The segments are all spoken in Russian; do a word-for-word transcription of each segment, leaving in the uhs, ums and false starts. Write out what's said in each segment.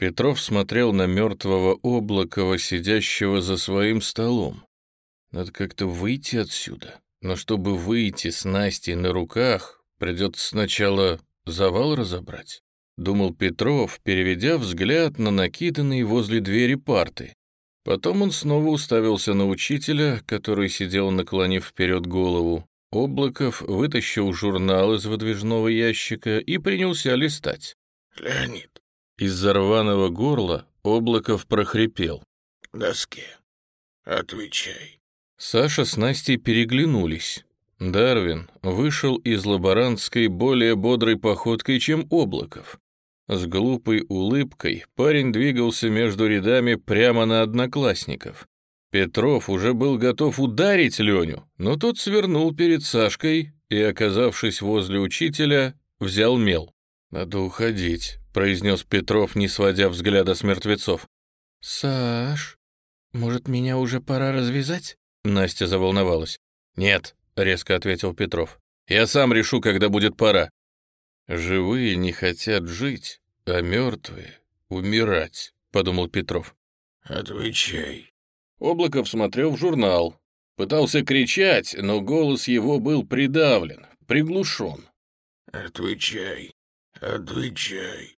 Петров смотрел на мертвого Облакова, сидящего за своим столом. Надо как-то выйти отсюда. Но чтобы выйти с Настей на руках, придется сначала завал разобрать, думал Петров, переведя взгляд на накиданные возле двери парты. Потом он снова уставился на учителя, который сидел, наклонив вперед голову. Облаков вытащил журнал из выдвижного ящика и принялся листать. «Леонид». Из-за рваного горла Облаков прохрипел. «К доске. Отвечай». Саша с Настей переглянулись. Дарвин вышел из лаборантской более бодрой походкой, чем Облаков. С глупой улыбкой парень двигался между рядами прямо на одноклассников. Петров уже был готов ударить Леню, но тот свернул перед Сашкой и, оказавшись возле учителя, взял мел. «Надо уходить», — произнес Петров, не сводя взгляда с мертвецов. «Саш, может, меня уже пора развязать?» Настя заволновалась. «Нет», — резко ответил Петров. «Я сам решу, когда будет пора». «Живые не хотят жить, а мертвые — умирать», — подумал Петров. «Отвечай». Облаков смотрел в журнал. Пытался кричать, но голос его был придавлен, приглушен. «Отвечай, отвечай,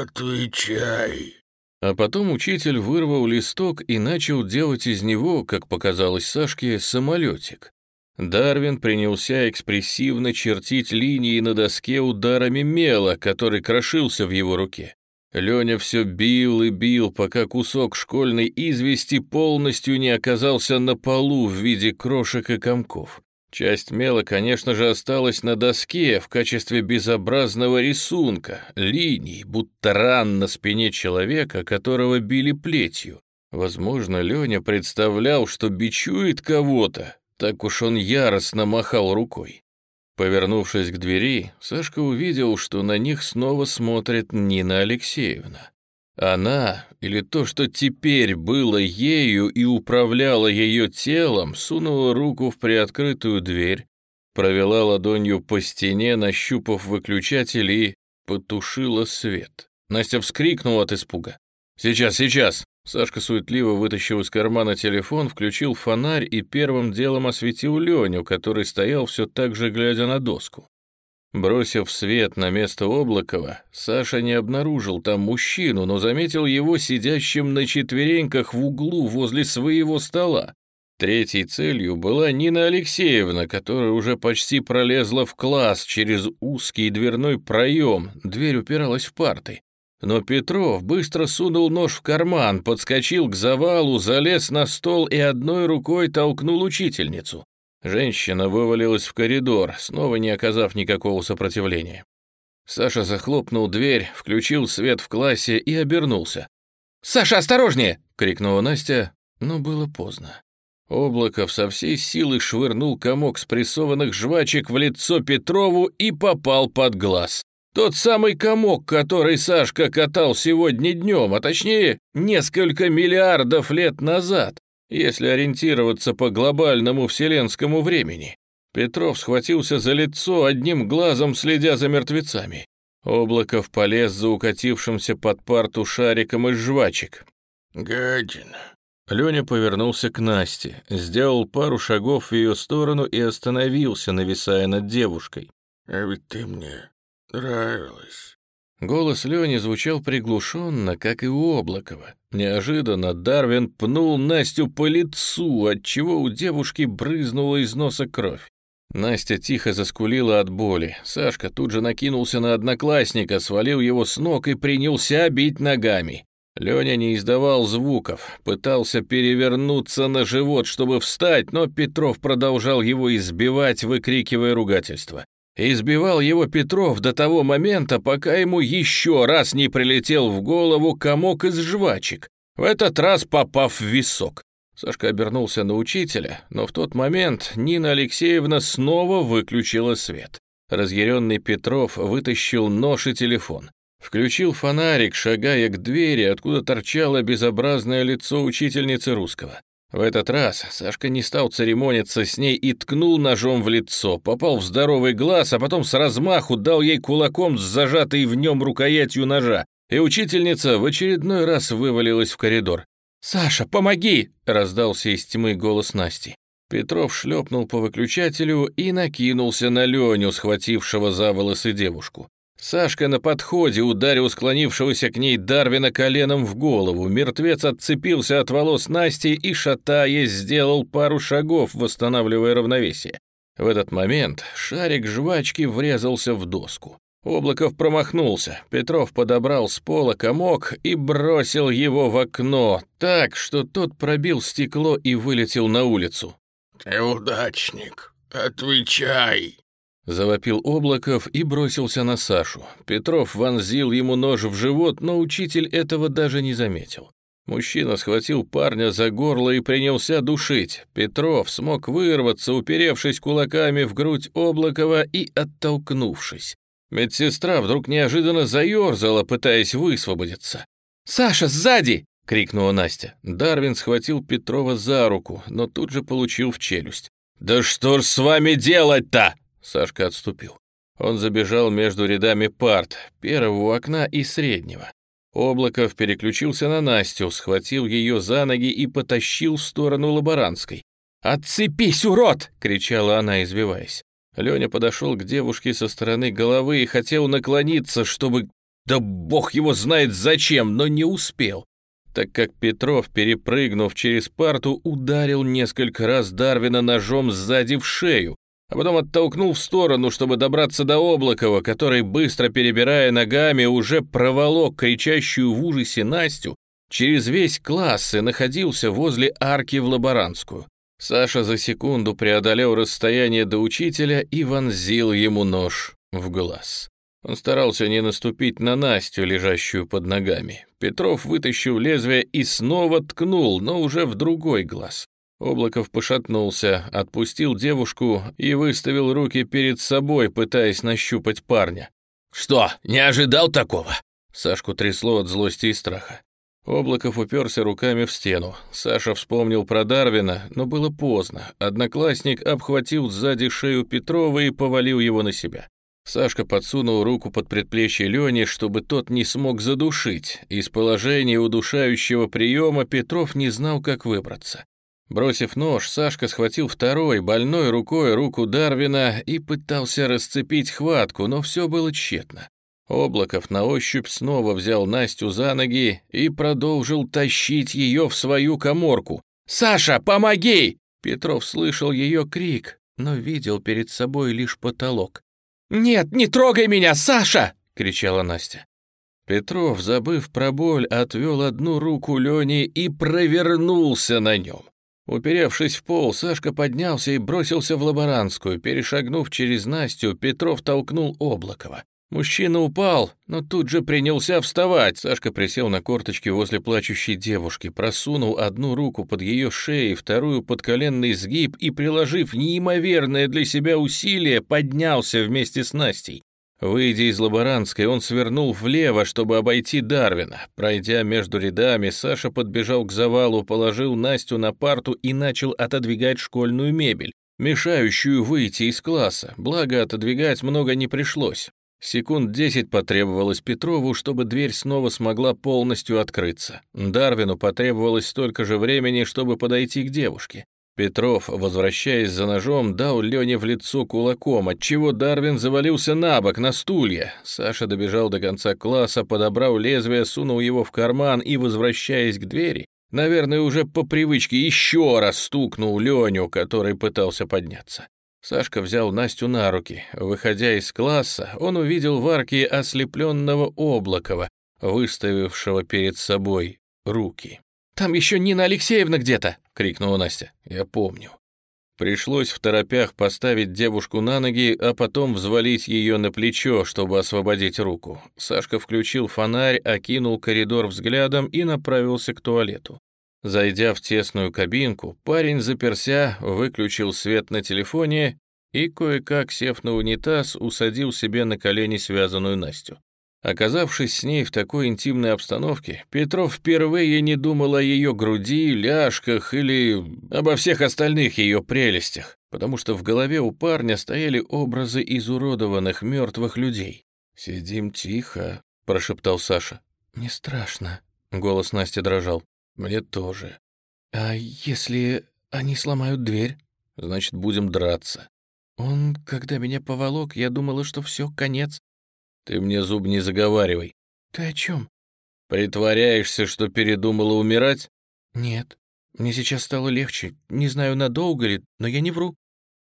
отвечай». А потом учитель вырвал листок и начал делать из него, как показалось Сашке, самолетик. Дарвин принялся экспрессивно чертить линии на доске ударами мела, который крошился в его руке. Леня все бил и бил, пока кусок школьной извести полностью не оказался на полу в виде крошек и комков. Часть мела, конечно же, осталась на доске в качестве безобразного рисунка, линий, будто ран на спине человека, которого били плетью. Возможно, Леня представлял, что бичует кого-то, так уж он яростно махал рукой. Повернувшись к двери, Сашка увидел, что на них снова смотрит Нина Алексеевна. Она, или то, что теперь было ею и управляло ее телом, сунула руку в приоткрытую дверь, провела ладонью по стене, нащупав выключатель и потушила свет. Настя вскрикнула от испуга. «Сейчас, сейчас!» Сашка суетливо вытащил из кармана телефон, включил фонарь и первым делом осветил Леню, который стоял все так же, глядя на доску. Бросив свет на место Облакова, Саша не обнаружил там мужчину, но заметил его сидящим на четвереньках в углу возле своего стола. Третьей целью была Нина Алексеевна, которая уже почти пролезла в класс через узкий дверной проем, дверь упиралась в парты. Но Петров быстро сунул нож в карман, подскочил к завалу, залез на стол и одной рукой толкнул учительницу. Женщина вывалилась в коридор, снова не оказав никакого сопротивления. Саша захлопнул дверь, включил свет в классе и обернулся. «Саша, осторожнее!» — крикнула Настя, но было поздно. Облаков со всей силы швырнул комок спрессованных жвачек в лицо Петрову и попал под глаз. Тот самый комок, который Сашка катал сегодня днем, а точнее несколько миллиардов лет назад, если ориентироваться по глобальному вселенскому времени. Петров схватился за лицо, одним глазом следя за мертвецами. Облаков полез за укатившимся под парту шариком из жвачек. «Гадина». Леня повернулся к Насте, сделал пару шагов в ее сторону и остановился, нависая над девушкой. «А ведь ты мне нравилась». Голос Лени звучал приглушенно, как и у Облакова. Неожиданно Дарвин пнул Настю по лицу, отчего у девушки брызнула из носа кровь. Настя тихо заскулила от боли. Сашка тут же накинулся на одноклассника, свалил его с ног и принялся бить ногами. Леня не издавал звуков, пытался перевернуться на живот, чтобы встать, но Петров продолжал его избивать, выкрикивая ругательства. Избивал его Петров до того момента, пока ему еще раз не прилетел в голову комок из жвачек, в этот раз попав в висок. Сашка обернулся на учителя, но в тот момент Нина Алексеевна снова выключила свет. Разъяренный Петров вытащил нож и телефон. Включил фонарик, шагая к двери, откуда торчало безобразное лицо учительницы русского. В этот раз Сашка не стал церемониться с ней и ткнул ножом в лицо, попал в здоровый глаз, а потом с размаху дал ей кулаком с зажатой в нем рукоятью ножа. и учительница в очередной раз вывалилась в коридор. «Саша, помоги!» — раздался из тьмы голос Насти. Петров шлепнул по выключателю и накинулся на Леню, схватившего за волосы девушку. Сашка на подходе ударил склонившегося к ней Дарвина коленом в голову. Мертвец отцепился от волос Насти и, шатаясь, сделал пару шагов, восстанавливая равновесие. В этот момент шарик жвачки врезался в доску. Облаков промахнулся. Петров подобрал с пола комок и бросил его в окно, так, что тот пробил стекло и вылетел на улицу. «Неудачник, отвечай!» Завопил Облаков и бросился на Сашу. Петров вонзил ему нож в живот, но учитель этого даже не заметил. Мужчина схватил парня за горло и принялся душить. Петров смог вырваться, уперевшись кулаками в грудь Облакова и оттолкнувшись. Медсестра вдруг неожиданно заерзала, пытаясь высвободиться. «Саша, сзади!» — крикнула Настя. Дарвин схватил Петрова за руку, но тут же получил в челюсть. «Да что ж с вами делать-то?» Сашка отступил. Он забежал между рядами парт, первого у окна и среднего. Облаков переключился на Настю, схватил ее за ноги и потащил в сторону лаборантской. «Отцепись, урод!» — кричала она, извиваясь. Леня подошел к девушке со стороны головы и хотел наклониться, чтобы... Да бог его знает зачем, но не успел, так как Петров, перепрыгнув через парту, ударил несколько раз Дарвина ножом сзади в шею, а потом оттолкнул в сторону, чтобы добраться до Облакова, который, быстро перебирая ногами, уже проволок кричащую в ужасе Настю через весь класс и находился возле арки в лаборантскую. Саша за секунду преодолел расстояние до учителя и вонзил ему нож в глаз. Он старался не наступить на Настю, лежащую под ногами. Петров вытащил лезвие и снова ткнул, но уже в другой глаз. Облаков пошатнулся, отпустил девушку и выставил руки перед собой, пытаясь нащупать парня. «Что, не ожидал такого?» Сашку трясло от злости и страха. Облаков уперся руками в стену. Саша вспомнил про Дарвина, но было поздно. Одноклассник обхватил сзади шею Петрова и повалил его на себя. Сашка подсунул руку под предплечье Лени, чтобы тот не смог задушить. Из положения удушающего приема Петров не знал, как выбраться. Бросив нож, Сашка схватил второй, больной рукой руку Дарвина и пытался расцепить хватку, но все было тщетно. Облаков на ощупь снова взял Настю за ноги и продолжил тащить ее в свою каморку. «Саша, помоги!» Петров слышал ее крик, но видел перед собой лишь потолок. «Нет, не трогай меня, Саша!» — кричала Настя. Петров, забыв про боль, отвел одну руку Лени и провернулся на нем. Уперевшись в пол, Сашка поднялся и бросился в лаборантскую. Перешагнув через Настю, Петров толкнул Облакова. Мужчина упал, но тут же принялся вставать. Сашка присел на корточки возле плачущей девушки, просунул одну руку под ее шею, вторую под коленный сгиб и, приложив неимоверное для себя усилие, поднялся вместе с Настей. Выйдя из лаборантской, он свернул влево, чтобы обойти Дарвина. Пройдя между рядами, Саша подбежал к завалу, положил Настю на парту и начал отодвигать школьную мебель, мешающую выйти из класса, благо отодвигать много не пришлось. Секунд десять потребовалось Петрову, чтобы дверь снова смогла полностью открыться. Дарвину потребовалось столько же времени, чтобы подойти к девушке. Петров, возвращаясь за ножом, дал Лене в лицо кулаком, отчего Дарвин завалился на бок, на стулья. Саша добежал до конца класса, подобрал лезвие, сунул его в карман и, возвращаясь к двери, наверное, уже по привычке еще раз стукнул Леню, который пытался подняться. Сашка взял Настю на руки. Выходя из класса, он увидел в арке ослепленного Облакова, выставившего перед собой руки. «Там еще Нина Алексеевна где-то!» — крикнула Настя. «Я помню». Пришлось второпях поставить девушку на ноги, а потом взвалить ее на плечо, чтобы освободить руку. Сашка включил фонарь, окинул коридор взглядом и направился к туалету. Зайдя в тесную кабинку, парень заперся, выключил свет на телефоне и, кое-как сев на унитаз, усадил себе на колени связанную Настю. Оказавшись с ней в такой интимной обстановке, Петров впервые не думал о ее груди, ляжках или обо всех остальных ее прелестях, потому что в голове у парня стояли образы изуродованных мертвых людей. «Сидим тихо», — прошептал Саша. Мне страшно. Голос Насти дрожал. Мне тоже. А если они сломают дверь? Значит, будем драться. Он, когда меня поволок, я думала, что все, конец. Ты мне зуб не заговаривай. Ты о чем? Притворяешься, что передумала умирать? Нет. Мне сейчас стало легче. Не знаю, надолго ли, но я не вру.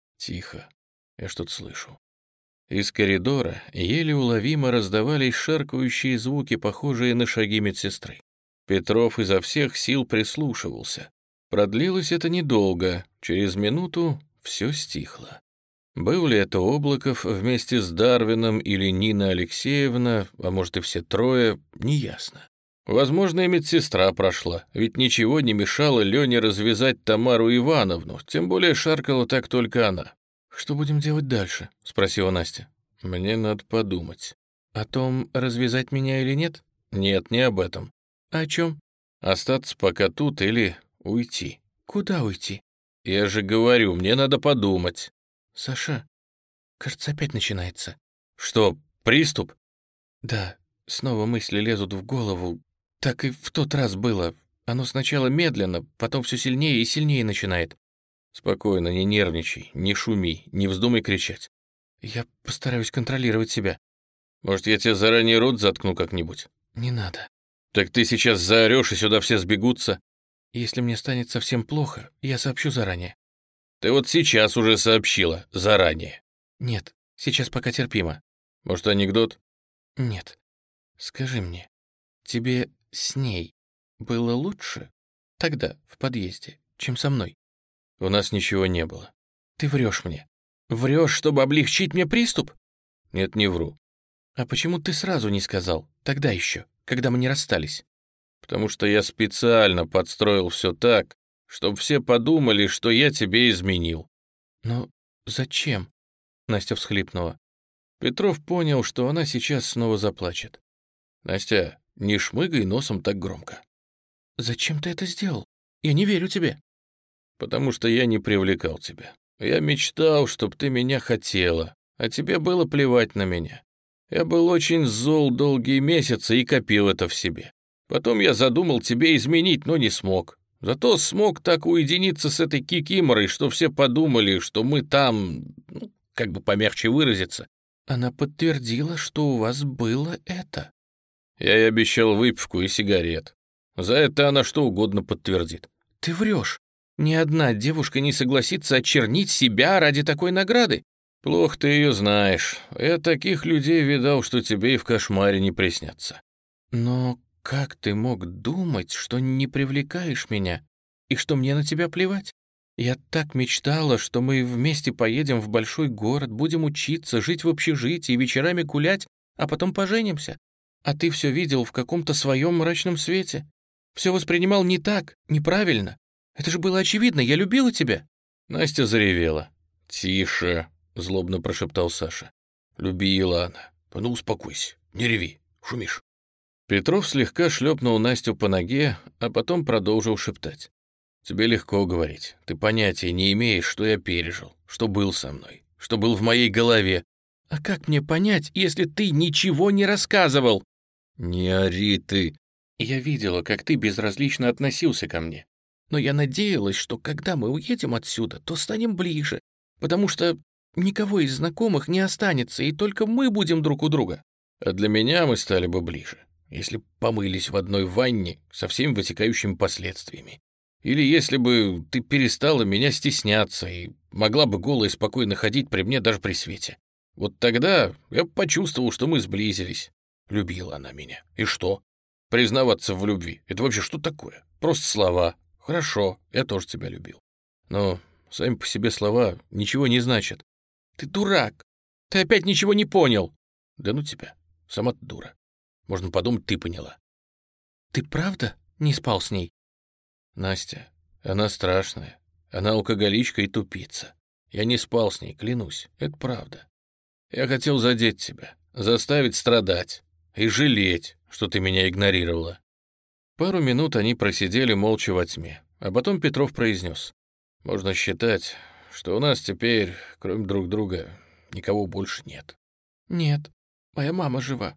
Тихо. Я что-то слышу. Из коридора еле уловимо раздавались шаркающие звуки, похожие на шаги медсестры. Петров изо всех сил прислушивался. Продлилось это недолго. Через минуту все стихло. Был ли это Облаков вместе с Дарвином или Нина Алексеевна, а может и все трое, неясно. Возможно, и медсестра прошла, ведь ничего не мешало Лене развязать Тамару Ивановну, тем более шаркала так только она. «Что будем делать дальше?» — спросила Настя. «Мне надо подумать. О том, развязать меня или нет?» «Нет, не об этом». «А о чем?» «Остаться пока тут или уйти». «Куда уйти?» «Я же говорю, мне надо подумать». «Саша, кажется, опять начинается». «Что, приступ?» «Да, снова мысли лезут в голову. Так и в тот раз было. Оно сначала медленно, потом все сильнее и сильнее начинает». «Спокойно, не нервничай, не шуми, не вздумай кричать». «Я постараюсь контролировать себя». «Может, я тебе заранее рот заткну как-нибудь?» «Не надо». «Так ты сейчас заорешь, и сюда все сбегутся». «Если мне станет совсем плохо, я сообщу заранее». «Ты вот сейчас уже сообщила, заранее». «Нет, сейчас пока терпимо». «Может, анекдот?» «Нет. Скажи мне, тебе с ней было лучше тогда, в подъезде, чем со мной?» «У нас ничего не было». «Ты врешь мне. Врешь, чтобы облегчить мне приступ?» «Нет, не вру». «А почему ты сразу не сказал, тогда еще, когда мы не расстались?» «Потому что я специально подстроил все так, чтобы все подумали, что я тебе изменил». «Но зачем?» — Настя всхлипнула. Петров понял, что она сейчас снова заплачет. «Настя, не шмыгай носом так громко». «Зачем ты это сделал? Я не верю тебе». «Потому что я не привлекал тебя. Я мечтал, чтоб ты меня хотела, а тебе было плевать на меня. Я был очень зол долгие месяцы и копил это в себе. Потом я задумал тебе изменить, но не смог. Зато смог так уединиться с этой кикиморой, что все подумали, что мы там, ну, как бы помягче выразиться». «Она подтвердила, что у вас было это». «Я ей обещал выпивку и сигарет. За это она что угодно подтвердит». «Ты врешь. Ни одна девушка не согласится очернить себя ради такой награды». «Плохо ты ее знаешь. Я таких людей видал, что тебе и в кошмаре не приснятся». «Но как ты мог думать, что не привлекаешь меня и что мне на тебя плевать? Я так мечтала, что мы вместе поедем в большой город, будем учиться, жить в общежитии, вечерами гулять, а потом поженимся. А ты все видел в каком-то своем мрачном свете. Все воспринимал не так, неправильно. Это же было очевидно, я любила тебя». Настя заревела. «Тише», — злобно прошептал Саша. «Любила она. Ну, успокойся, не реви, шумишь». Петров слегка шлепнул Настю по ноге, а потом продолжил шептать. «Тебе легко говорить. Ты понятия не имеешь, что я пережил, что был со мной, что был в моей голове». «А как мне понять, если ты ничего не рассказывал?» «Не ори ты». «Я видела, как ты безразлично относился ко мне. Но я надеялась, что когда мы уедем отсюда, то станем ближе, потому что никого из знакомых не останется, и только мы будем друг у друга». «А для меня мы стали бы ближе, если б помылись в одной ванне со всеми вытекающими последствиями. Или если бы ты перестала меня стесняться и могла бы голая спокойно ходить при мне даже при свете. Вот тогда я почувствовал, что мы сблизились. Любила она меня. И что? Признаваться в любви — это вообще что такое? Просто слова. Хорошо, я тоже тебя любил. Но сами по себе слова ничего не значат». «Ты дурак! Ты опять ничего не понял!» «Да ну тебя, сама ты дура. Можно подумать, ты поняла». «Ты правда не спал с ней?» «Настя, она страшная. Она алкоголичка и тупица. Я не спал с ней, клянусь, это правда. Я хотел задеть тебя, заставить страдать и жалеть, что ты меня игнорировала». Пару минут они просидели молча во тьме, а потом Петров произнес. «Можно считать, что у нас теперь, кроме друг друга, никого больше нет». «Нет, моя мама жива.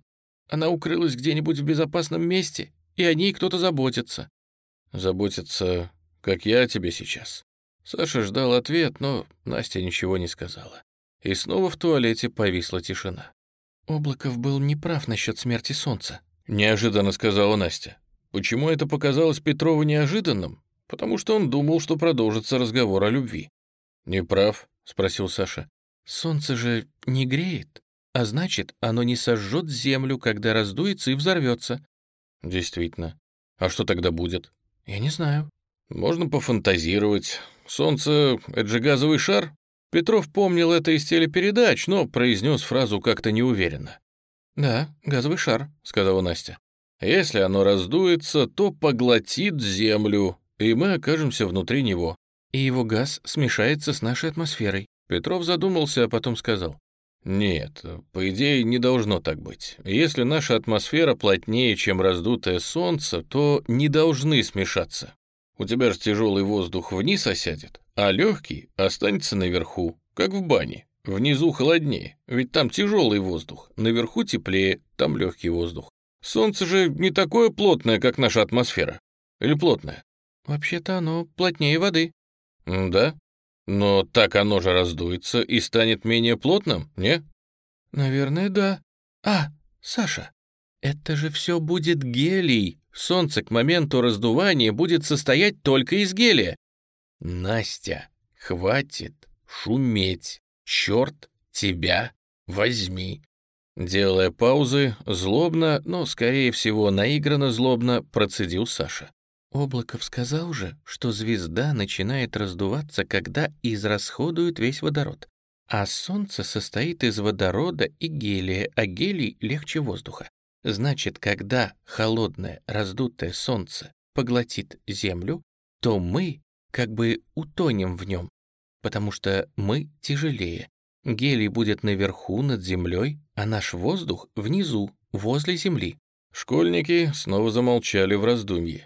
Она укрылась где-нибудь в безопасном месте, и о ней кто-то заботится». «Заботится, как я о тебе сейчас». Саша ждал ответ, но Настя ничего не сказала. И снова в туалете повисла тишина. «Облаков был неправ насчет смерти солнца», — неожиданно сказала Настя. Почему это показалось Петрову неожиданным? Потому что он думал, что продолжится разговор о любви. «Не прав?» — спросил Саша. «Солнце же не греет, а значит, оно не сожжет землю, когда раздуется и взорвется». «Действительно. А что тогда будет?» «Я не знаю». «Можно пофантазировать. Солнце — это же газовый шар?» Петров помнил это из телепередач, но произнес фразу как-то неуверенно. «Да, газовый шар», — сказала Настя. «Если оно раздуется, то поглотит землю, и мы окажемся внутри него. И его газ смешается с нашей атмосферой». Петров задумался, а потом сказал. «Нет, по идее, не должно так быть. Если наша атмосфера плотнее, чем раздутое солнце, то не должны смешаться. У тебя же тяжелый воздух вниз осядет, а легкий останется наверху, как в бане. Внизу холоднее, ведь там тяжелый воздух, наверху теплее, там легкий воздух. Солнце же не такое плотное, как наша атмосфера. Или плотное?» «Вообще-то оно плотнее воды». «Да? Но так оно же раздуется и станет менее плотным, не?» «Наверное, да. А, Саша, это же все будет гелий. Солнце к моменту раздувания будет состоять только из гелия». «Настя, хватит шуметь. Черт тебя возьми». Делая паузы, злобно, но, скорее всего, наигранно злобно, процедил Саша. «Облаков сказал же, что звезда начинает раздуваться, когда израсходует весь водород. А Солнце состоит из водорода и гелия, а гелий легче воздуха. Значит, когда холодное раздутое Солнце поглотит Землю, то мы как бы утонем в нем, потому что мы тяжелее. Гелий будет наверху, над землей, а наш воздух внизу, возле Земли». Школьники снова замолчали в раздумье.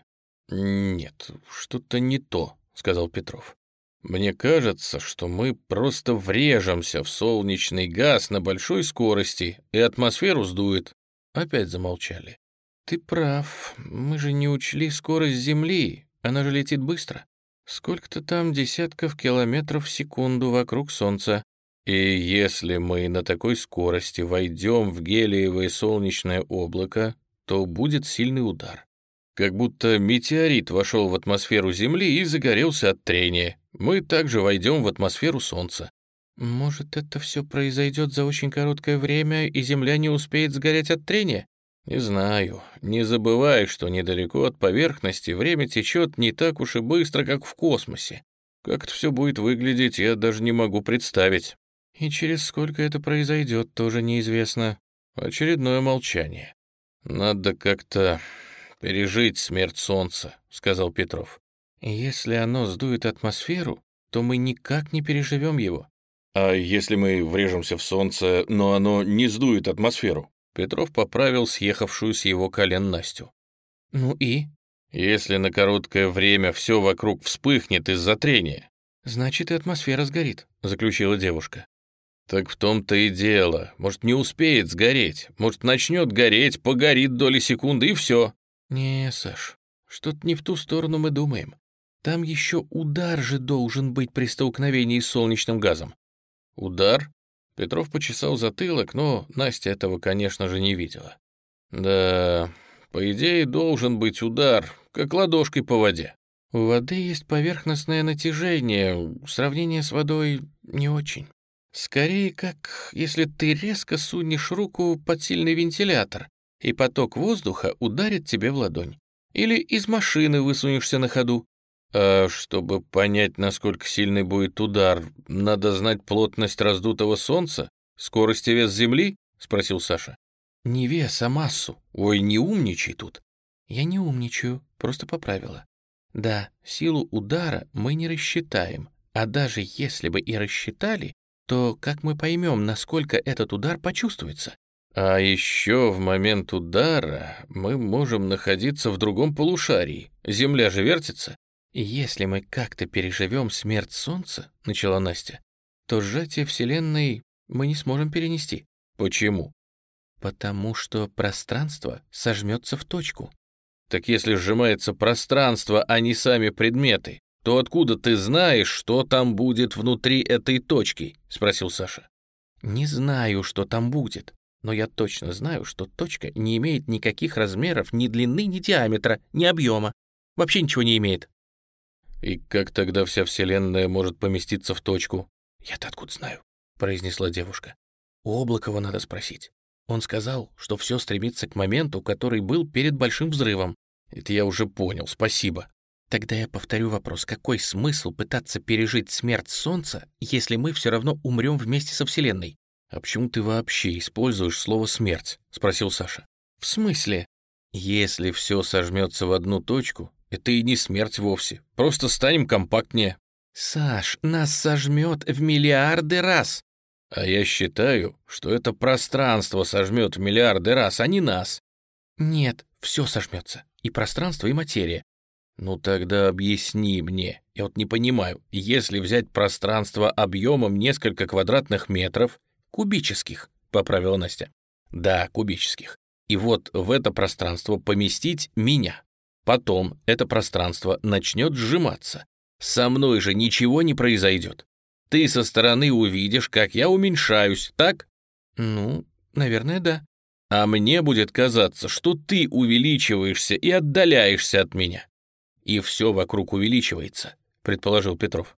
«Нет, что-то не то», — сказал Петров. «Мне кажется, что мы просто врежемся в солнечный газ на большой скорости, и атмосферу сдует». Опять замолчали. «Ты прав, мы же не учли скорость Земли, она же летит быстро. Сколько-то там десятков километров в секунду вокруг Солнца. И если мы на такой скорости войдем в гелиевое солнечное облако, то будет сильный удар. Как будто метеорит вошел в атмосферу Земли и загорелся от трения. Мы также войдем в атмосферу Солнца». «Может, это все произойдет за очень короткое время, и Земля не успеет сгореть от трения?» «Не знаю. Не забывай, что недалеко от поверхности время течет не так уж и быстро, как в космосе. Как это все будет выглядеть, я даже не могу представить». «И через сколько это произойдет, тоже неизвестно». Очередное молчание. «Надо как-то пережить смерть Солнца», — сказал Петров. «Если оно сдует атмосферу, то мы никак не переживем его». «А если мы врежемся в Солнце, но оно не сдует атмосферу?» Петров поправил съехавшую с его колен Настю. «Ну и?» «Если на короткое время все вокруг вспыхнет из-за трения». «Значит, и атмосфера сгорит», — заключила девушка. «Так в том-то и дело. Может, не успеет сгореть. Может, начнет гореть, погорит доли секунды, и все». «Не, Саш, что-то не в ту сторону мы думаем. Там еще удар же должен быть при столкновении с солнечным газом». «Удар?» Петров почесал затылок, но Настя этого, конечно же, не видела. «Да, по идее, должен быть удар, как ладошкой по воде». «У воды есть поверхностное натяжение, сравнение с водой не очень. Скорее, как если ты резко сунешь руку под сильный вентилятор, и поток воздуха ударит тебе в ладонь. Или из машины высунешься на ходу». «А чтобы понять, насколько сильный будет удар, надо знать плотность раздутого Солнца, скорость и вес Земли?» — спросил Саша. «Не вес, а массу. Ой, не умничай тут». «Я не умничаю, просто поправила. Да, силу удара мы не рассчитаем, а даже если бы и рассчитали, то как мы поймем, насколько этот удар почувствуется?» «А еще в момент удара мы можем находиться в другом полушарии. Земля же вертится». «Если мы как-то переживем смерть Солнца, — начала Настя, — то сжатие Вселенной мы не сможем перенести». «Почему?» Потому что пространство сожмется в точку. Так если сжимается пространство, а не сами предметы, то откуда ты знаешь, что там будет внутри этой точки? Спросил Саша. Не знаю, что там будет, но я точно знаю, что точка не имеет никаких размеров, ни длины, ни диаметра, ни объема. Вообще ничего не имеет. И как тогда вся Вселенная может поместиться в точку? Я-то откуда знаю, произнесла девушка. У Облакова надо спросить. Он сказал, что все стремится к моменту, который был перед большим взрывом. Это я уже понял, спасибо. Тогда я повторю вопрос. Какой смысл пытаться пережить смерть Солнца, если мы все равно умрем вместе со Вселенной? А почему ты вообще используешь слово «смерть»? Спросил Саша. В смысле? Если все сожмется в одну точку, это и не смерть вовсе. Просто станем компактнее. Саш, нас сожмет в миллиарды раз. А я считаю, что это пространство сожмет в миллиарды раз, а не нас. Нет, все сожмется. И пространство, и материя. Ну тогда объясни мне. Я вот не понимаю, если взять пространство объемом несколько квадратных метров, кубических, поправила Настя. Да, кубических. И вот в это пространство поместить меня. Потом это пространство начнет сжиматься. Со мной же ничего не произойдет. Ты со стороны увидишь, как я уменьшаюсь, так? Ну, наверное, да. А мне будет казаться, что ты увеличиваешься и отдаляешься от меня. И все вокруг увеличивается, предположил Петров.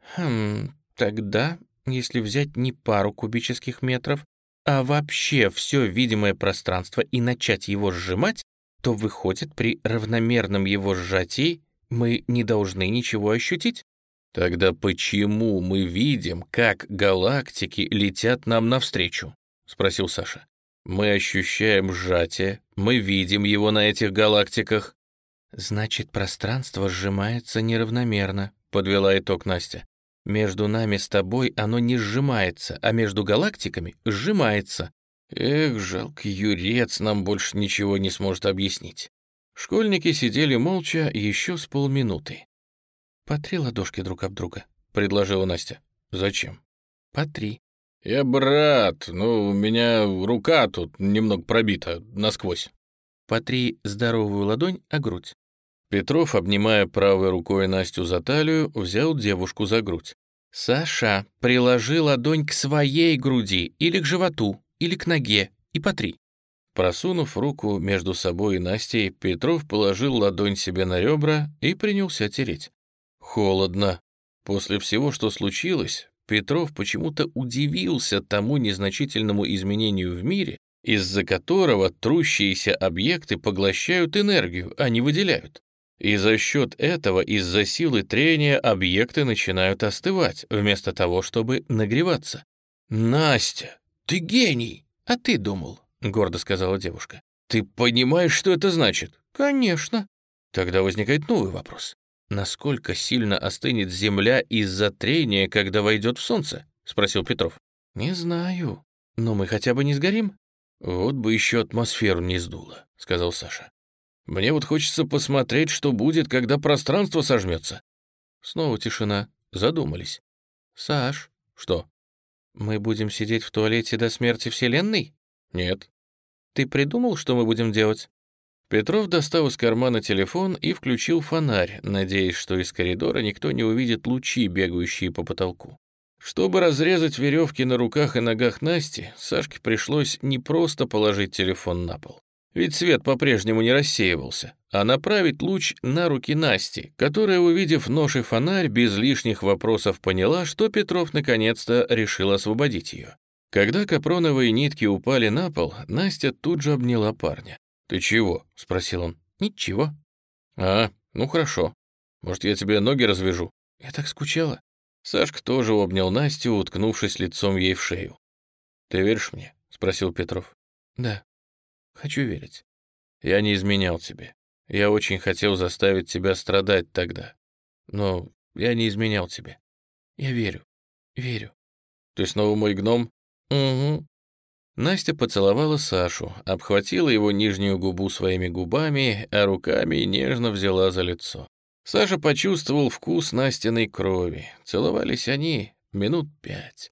Хм, тогда, если взять не пару кубических метров, а вообще все видимое пространство и начать его сжимать, то выходит, при равномерном его сжатии мы не должны ничего ощутить. Тогда почему мы видим, как галактики летят нам навстречу? Спросил Саша. Мы ощущаем сжатие, мы видим его на этих галактиках. Значит, пространство сжимается неравномерно, подвела итог Настя. Между нами с тобой оно не сжимается, а между галактиками сжимается. Эх, жалко, Юрец нам больше ничего не сможет объяснить. Школьники сидели молча еще с полминуты. «Потри ладошки друг об друга», — предложила Настя. «Зачем?» «Потри». «Я брат, но у меня рука тут немного пробита насквозь». «Потри здоровую ладонь о грудь». Петров, обнимая правой рукой Настю за талию, взял девушку за грудь. «Саша, приложи ладонь к своей груди или к животу, или к ноге и потри». Просунув руку между собой и Настей, Петров положил ладонь себе на ребра и принялся тереть. Холодно. После всего, что случилось, Петров почему-то удивился тому незначительному изменению в мире, из-за которого трущиеся объекты поглощают энергию, а не выделяют. И за счет этого, из-за силы трения, объекты начинают остывать, вместо того, чтобы нагреваться. «Настя, ты гений! А ты думал?» — гордо сказала девушка. «Ты понимаешь, что это значит?» «Конечно». Тогда возникает новый вопрос. «Насколько сильно остынет Земля из-за трения, когда войдет в Солнце?» — спросил Петров. «Не знаю. Но мы хотя бы не сгорим?» «Вот бы еще атмосферу не сдуло», — сказал Саша. «Мне вот хочется посмотреть, что будет, когда пространство сожмется». Снова тишина. Задумались. «Саш». «Что?» «Мы будем сидеть в туалете до смерти Вселенной?» «Нет». «Ты придумал, что мы будем делать?» Петров достал из кармана телефон и включил фонарь, надеясь, что из коридора никто не увидит лучи, бегающие по потолку. Чтобы разрезать веревки на руках и ногах Насти, Сашке пришлось не просто положить телефон на пол, ведь свет по-прежнему не рассеивался, а направить луч на руки Насти, которая, увидев нож и фонарь, без лишних вопросов поняла, что Петров наконец-то решил освободить ее. Когда капроновые нитки упали на пол, Настя тут же обняла парня. «Ты чего?» — спросил он. «Ничего». «А, ну хорошо. Может, я тебе ноги развяжу?» «Я так скучала». Сашка тоже обнял Настю, уткнувшись лицом ей в шею. «Ты веришь мне?» — спросил Петров. «Да, хочу верить». «Я не изменял тебе. Я очень хотел заставить тебя страдать тогда. Но я не изменял тебе. Я верю, верю». «Ты снова мой гном?» «Угу». Настя поцеловала Сашу, обхватила его нижнюю губу своими губами, а руками нежно взяла за лицо. Саша почувствовал вкус Настиной крови. Целовались они минут пять.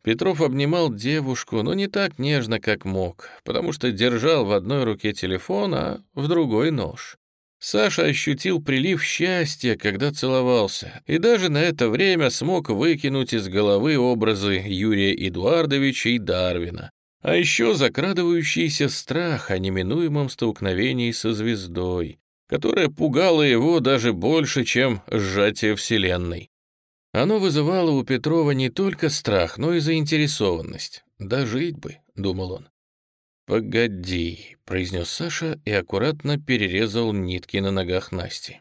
Петров обнимал девушку, но не так нежно, как мог, потому что держал в одной руке телефон, а в другой нож. Саша ощутил прилив счастья, когда целовался, и даже на это время смог выкинуть из головы образы Юрия Эдуардовича и Дарвина, а еще закрадывающийся страх о неминуемом столкновении со звездой, которая пугала его даже больше, чем сжатие Вселенной. Оно вызывало у Петрова не только страх, но и заинтересованность. «Дожить бы», — думал он. «Погоди», — произнес Саша и аккуратно перерезал нитки на ногах Насти.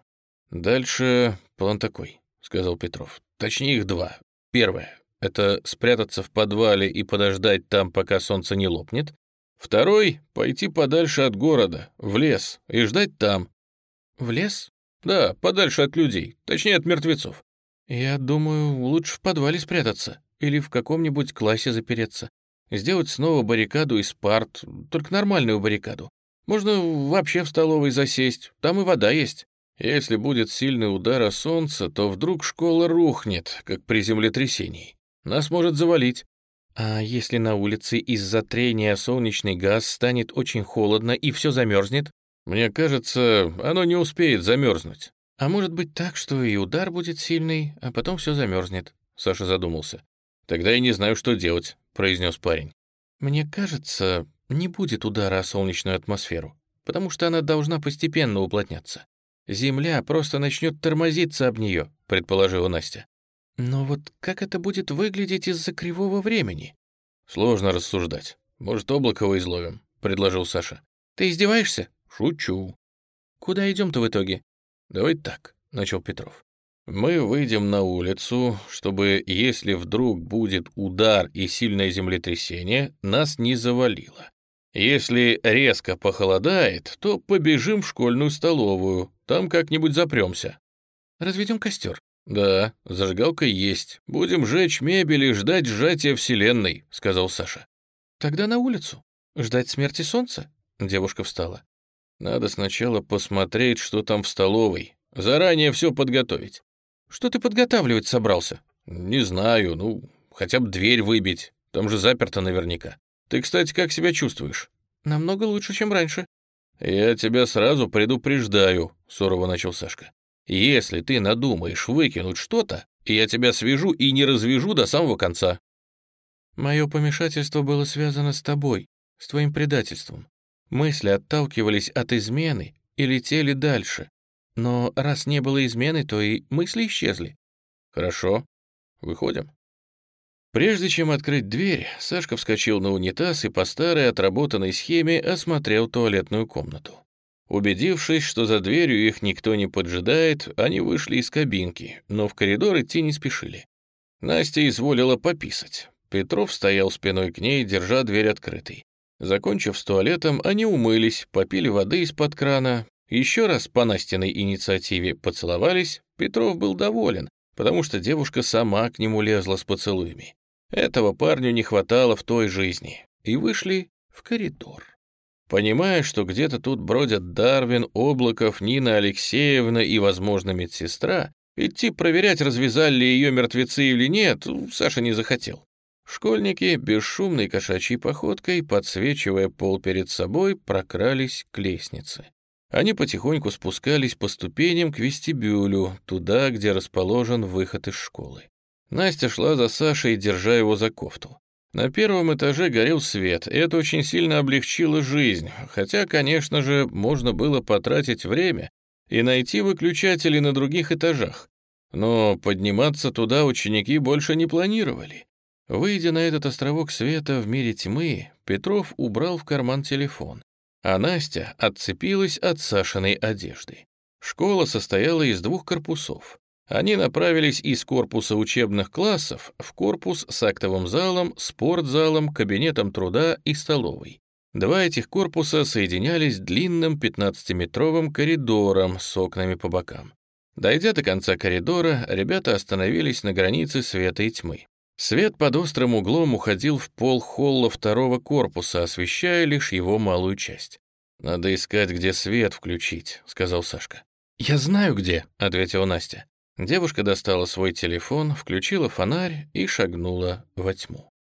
«Дальше план такой», — сказал Петров. «Точнее, их два. Первое — это спрятаться в подвале и подождать там, пока солнце не лопнет. Второй — пойти подальше от города, в лес, и ждать там». «В лес?» «Да, подальше от людей, точнее, от мертвецов». «Я думаю, лучше в подвале спрятаться или в каком-нибудь классе запереться. Сделать снова баррикаду из парт, только нормальную баррикаду. Можно вообще в столовой засесть, там и вода есть. Если будет сильный удар о солнце, то вдруг школа рухнет, как при землетрясении. Нас может завалить. А если на улице из-за трения солнечный газ станет очень холодно и все замерзнет? Мне кажется, оно не успеет замерзнуть. А может быть так, что и удар будет сильный, а потом все замерзнет?» Саша задумался. «Тогда я не знаю, что делать», — произнес парень. «Мне кажется, не будет удара о солнечную атмосферу, потому что она должна постепенно уплотняться. Земля просто начнет тормозиться об нее», — предположила Настя. «Но вот как это будет выглядеть из-за кривого времени?» «Сложно рассуждать. Может, Облакова изловим», — предложил Саша. «Ты издеваешься?» «Шучу». «Куда идем-то в итоге?» «Давай так», — начал Петров. «Мы выйдем на улицу, чтобы, если вдруг будет удар и сильное землетрясение, нас не завалило. Если резко похолодает, то побежим в школьную столовую, там как-нибудь запремся». «Разведем костер?» «Да, зажигалка есть. Будем жечь мебель и ждать сжатия Вселенной», — сказал Саша. «Тогда на улицу. Ждать смерти солнца?» Девушка встала. «Надо сначала посмотреть, что там в столовой. Заранее все подготовить». «Что ты подготавливать собрался?» «Не знаю, ну, хотя бы дверь выбить. Там же заперто наверняка. Ты, кстати, как себя чувствуешь?» «Намного лучше, чем раньше». «Я тебя сразу предупреждаю», — сурово начал Сашка. «Если ты надумаешь выкинуть что-то, я тебя свяжу и не развяжу до самого конца». «Мое помешательство было связано с тобой, с твоим предательством. Мысли отталкивались от измены и летели дальше. Но раз не было измены, то и мысли исчезли». «Хорошо. Выходим». Прежде чем открыть дверь, Сашка вскочил на унитаз и по старой отработанной схеме осмотрел туалетную комнату. Убедившись, что за дверью их никто не поджидает, они вышли из кабинки, но в коридор идти не спешили. Настя изволила пописать. Петров стоял спиной к ней, держа дверь открытой. Закончив с туалетом, они умылись, попили воды из-под крана, еще раз по Настиной инициативе поцеловались. Петров был доволен, потому что девушка сама к нему лезла с поцелуями. Этого парню не хватало в той жизни. И вышли в коридор. Понимая, что где-то тут бродят Дарвин, Облаков, Нина Алексеевна и, возможно, медсестра, идти проверять, развязали ли ее мертвецы или нет, Саша не захотел. Школьники бесшумной кошачьей походкой, подсвечивая пол перед собой, прокрались к лестнице. Они потихоньку спускались по ступеням к вестибюлю, туда, где расположен выход из школы. Настя шла за Сашей, держа его за кофту. На первом этаже горел свет, и это очень сильно облегчило жизнь, хотя, конечно же, можно было потратить время и найти выключатели на других этажах. Но подниматься туда ученики больше не планировали. Выйдя на этот островок света в мире тьмы, Петров убрал в карман телефон, а Настя отцепилась от Сашиной одежды. Школа состояла из двух корпусов. Они направились из корпуса учебных классов в корпус с актовым залом, спортзалом, кабинетом труда и столовой. Два этих корпуса соединялись длинным пятнадцатиметровым коридором с окнами по бокам. Дойдя до конца коридора, ребята остановились на границе света и тьмы. Свет под острым углом уходил в пол холла второго корпуса, освещая лишь его малую часть. «Надо искать, где свет включить», — сказал Сашка. «Я знаю, где», — ответила Настя. Девушка достала свой телефон, включила фонарь и шагнула во тьму.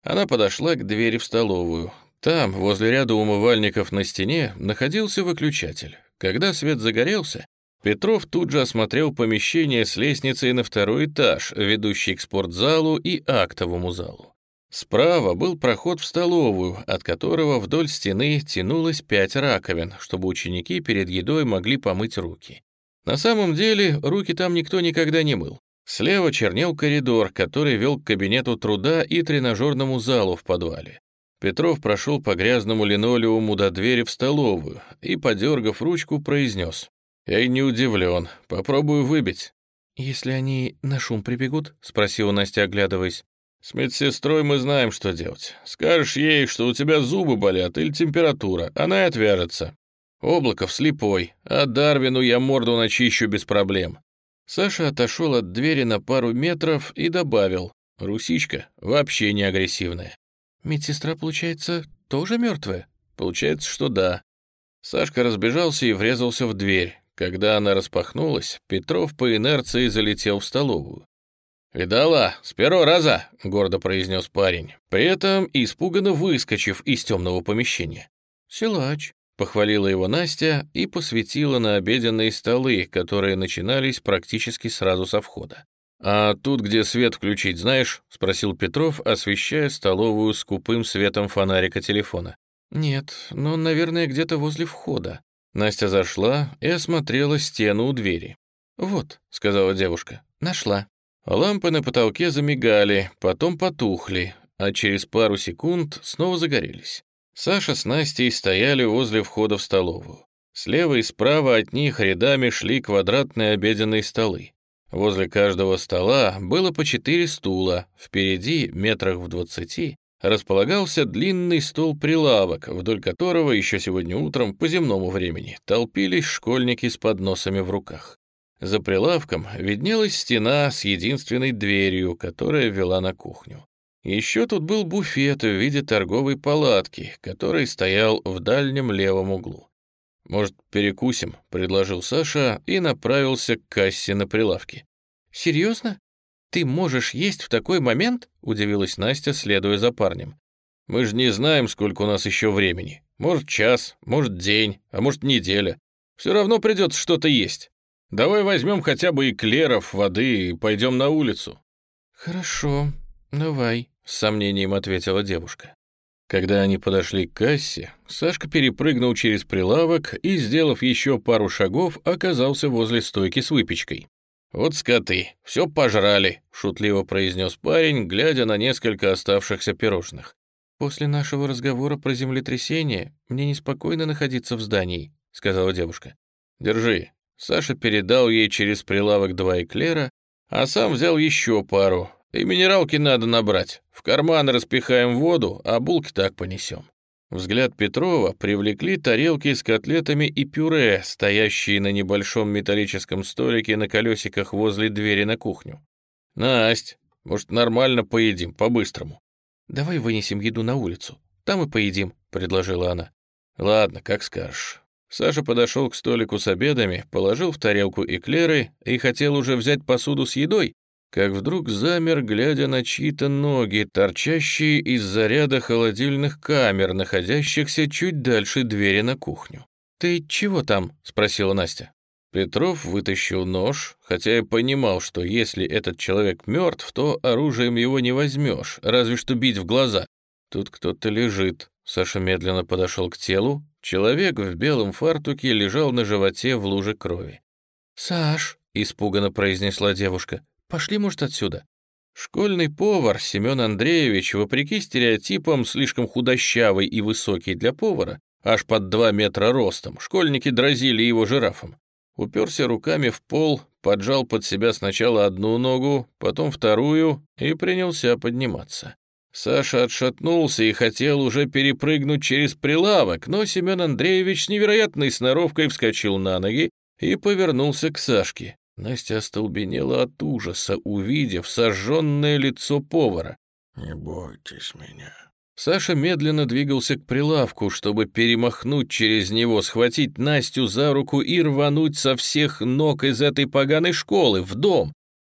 Она подошла к двери в столовую. Там, возле ряда умывальников на стене, находился выключатель. Когда свет загорелся, Петров тут же осмотрел помещение с лестницей на второй этаж, ведущий к спортзалу и актовому залу. Справа был проход в столовую, от которого вдоль стены тянулось пять раковин, чтобы ученики перед едой могли помыть руки. На самом деле, руки там никто никогда не мыл. Слева чернел коридор, который вел к кабинету труда и тренажерному залу в подвале. Петров прошел по грязному линолеуму до двери в столовую и, подергав ручку, произнес: «Я и не удивлен. Попробую выбить». «Если они на шум прибегут?» — спросила Настя, оглядываясь. «С медсестрой мы знаем, что делать. Скажешь ей, что у тебя зубы болят или температура, она и отвяжется. Облаков слепой, а Дарвину я морду начищу без проблем». Саша отошел от двери на пару метров и добавил: «Русичка вообще не агрессивная». «Медсестра, получается, тоже мертвая?» «Получается, что да». Сашка разбежался и врезался в дверь. Когда она распахнулась, Петров по инерции залетел в столовую. «Видала, с первого раза», — гордо произнес парень, при этом испуганно выскочив из темного помещения. «Силач», — похвалила его Настя и посветила на обеденные столы, которые начинались практически сразу со входа. «А тут, где свет включить, знаешь?» — спросил Петров, освещая столовую скупым светом фонарика телефона. «Нет, но, наверное, где-то возле входа». Настя зашла и осмотрела стену у двери. «Вот», — сказала девушка, — «нашла». Лампы на потолке замигали, потом потухли, а через пару секунд снова загорелись. Саша с Настей стояли возле входа в столовую. Слева и справа от них рядами шли квадратные обеденные столы. Возле каждого стола было по четыре стула, впереди, метрах в двадцати, располагался длинный стол-прилавок, вдоль которого еще сегодня утром по земному времени толпились школьники с подносами в руках. За прилавком виднелась стена с единственной дверью, которая вела на кухню. Еще тут был буфет в виде торговой палатки, который стоял в дальнем левом углу. «Может, перекусим?» — предложил Саша и направился к кассе на прилавке. «Серьезно? Ты можешь есть в такой момент?» — удивилась Настя, следуя за парнем. «Мы же не знаем, сколько у нас еще времени. Может, час, может, день, а может, неделя. Все равно придется что-то есть. Давай возьмем хотя бы эклеров, воды и пойдем на улицу». «Хорошо, давай», — с сомнением ответила девушка. Когда они подошли к кассе, Сашка перепрыгнул через прилавок и, сделав еще пару шагов, оказался возле стойки с выпечкой. «Вот скоты, все пожрали», — шутливо произнес парень, глядя на несколько оставшихся пирожных. «После нашего разговора про землетрясение мне неспокойно находиться в здании», — сказала девушка. «Держи». Саша передал ей через прилавок два эклера, а сам взял еще пару. «И минералки надо набрать. В карман распихаем воду, а булки так понесем». Взгляд Петрова привлекли тарелки с котлетами и пюре, стоящие на небольшом металлическом столике на колесиках возле двери на кухню. «Насть, может, нормально поедим, по-быстрому?» «Давай вынесем еду на улицу, там и поедим», — предложила она. «Ладно, как скажешь». Саша подошел к столику с обедами, положил в тарелку эклеры и хотел уже взять посуду с едой, как вдруг замер, глядя на чьи-то ноги, торчащие из-за ряда холодильных камер, находящихся чуть дальше двери на кухню. «Ты чего там?» — спросила Настя. Петров вытащил нож, хотя и понимал, что если этот человек мертв, то оружием его не возьмешь, разве что бить в глаза. Тут кто-то лежит. Саша медленно подошел к телу. Человек в белом фартуке лежал на животе в луже крови. «Саш», — испуганно произнесла девушка, — «пошли, может, отсюда». Школьный повар Семен Андреевич, вопреки стереотипам, слишком худощавый и высокий для повара, аж под два метра ростом, школьники дразили его жирафом. Уперся руками в пол, поджал под себя сначала одну ногу, потом вторую и принялся подниматься. Саша отшатнулся и хотел уже перепрыгнуть через прилавок, но Семен Андреевич с невероятной сноровкой вскочил на ноги и повернулся к Сашке. Настя остолбенела от ужаса, увидев сожженное лицо повара. «Не бойтесь меня». Саша медленно двигался к прилавку, чтобы перемахнуть через него, схватить Настю за руку и рвануть со всех ног из этой поганой школы в дом.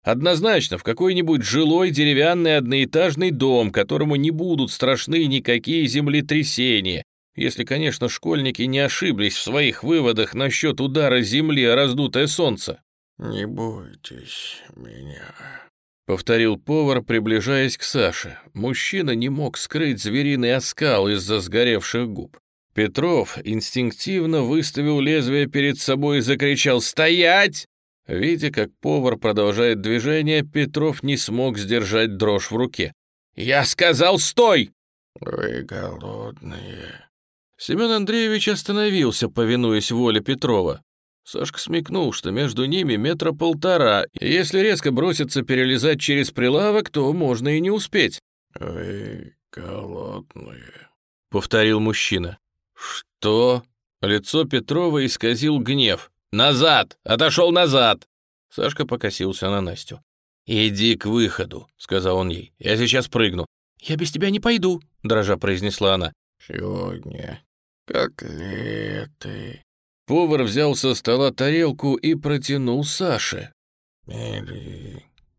Однозначно, в какой-нибудь жилой деревянный одноэтажный дом, которому не будут страшны никакие землетрясения, если, конечно, школьники не ошиблись в своих выводах насчет удара земли о раздутое солнце. «Не бойтесь меня», — повторил повар, приближаясь к Саше. Мужчина не мог скрыть звериный оскал из-за сгоревших губ. Петров инстинктивно выставил лезвие перед собой и закричал «Стоять!». Видя, как повар продолжает движение, Петров не смог сдержать дрожь в руке. «Я сказал, стой!» «Вы голодные». Семен Андреевич остановился, повинуясь воле Петрова. Сашка смекнул, что между ними метра полтора, и если резко броситься перелезать через прилавок, то можно и не успеть. «Вы голодные», — повторил мужчина. «Что?» Лицо Петрова исказил гнев. «Назад! Отошел назад!» Сашка покосился на Настю. «Иди к выходу», — сказал он ей. «Я сейчас прыгну». «Я без тебя не пойду», — дрожа произнесла она. «Сегодня котлеты». Повар взял со стола тарелку и протянул Саше. «Бери,